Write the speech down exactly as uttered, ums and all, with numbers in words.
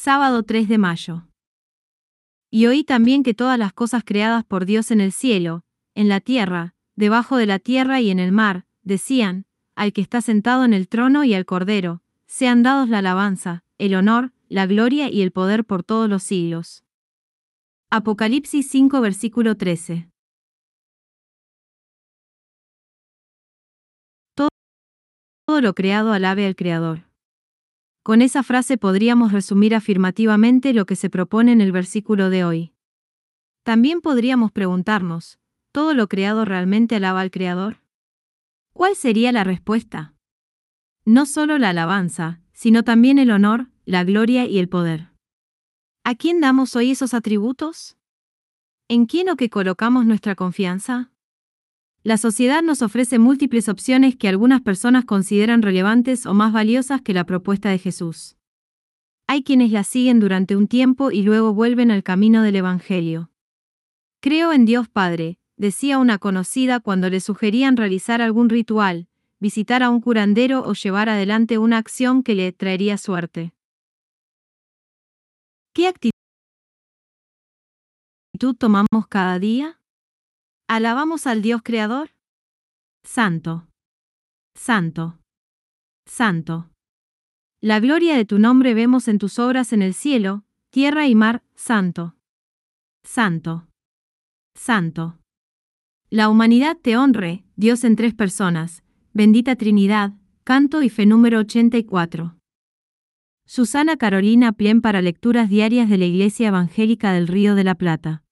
Sábado tres de mayo. Y oí también que todas las cosas creadas por Dios en el cielo, en la tierra, debajo de la tierra y en el mar, decían, al que está sentado en el trono y al Cordero, sean dados la alabanza, el honor, la gloria y el poder por todos los siglos. Apocalipsis cinco versículo trece. Todo, todo lo creado alabe al Creador. Con esa frase podríamos resumir afirmativamente lo que se propone en el versículo de hoy. También podríamos preguntarnos, ¿todo lo creado realmente alaba al Creador? ¿Cuál sería la respuesta? No solo la alabanza, sino también el honor, la gloria y el poder. ¿A quién damos hoy esos atributos? ¿En quién o qué colocamos nuestra confianza? La sociedad nos ofrece múltiples opciones que algunas personas consideran relevantes o más valiosas que la propuesta de Jesús. Hay quienes la siguen durante un tiempo y luego vuelven al camino del Evangelio. Creo en Dios Padre, decía una conocida cuando le sugerían realizar algún ritual, visitar a un curandero o llevar adelante una acción que le traería suerte. ¿Qué actitud tomamos cada día? ¿Alabamos al Dios Creador? Santo, Santo, Santo. La gloria de tu nombre vemos en tus obras en el cielo, tierra y mar, Santo, Santo, Santo. La humanidad te honre, Dios en tres personas, bendita Trinidad, canto y fe número ochenta y cuatro. Susana Carolina Plien para lecturas diarias de la Iglesia Evangélica del Río de la Plata.